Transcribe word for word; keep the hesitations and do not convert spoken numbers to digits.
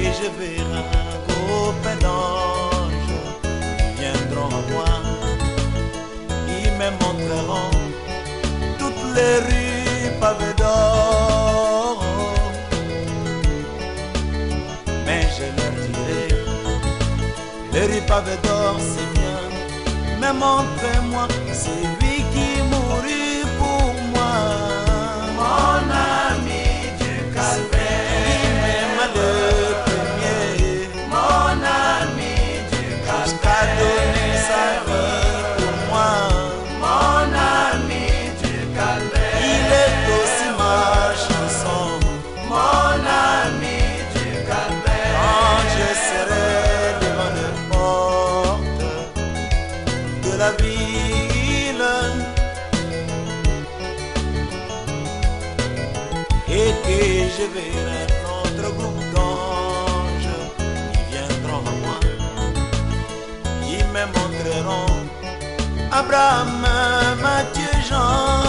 je verrai un groupe d'anges qui viendront à moi. Ils me montreront toutes les rues pavées d'or. Mais je leur dirai, les rues pavées d'or c'est bien, mais montrez-moi celui qui mourut pour moi. Mon ami du calvaire, Il m'aima le premier, mon ami du jusqu'à donner sa calvaire, vie pour moi. mon ami du calvaire, Il est aussi ma chanson. mon ami du calvaire. Quand je serai devant les portes de la ville et que je verrai notre groupe d'anges qui viendront à moi, ils me montreront Abraham, Matthieu, Jean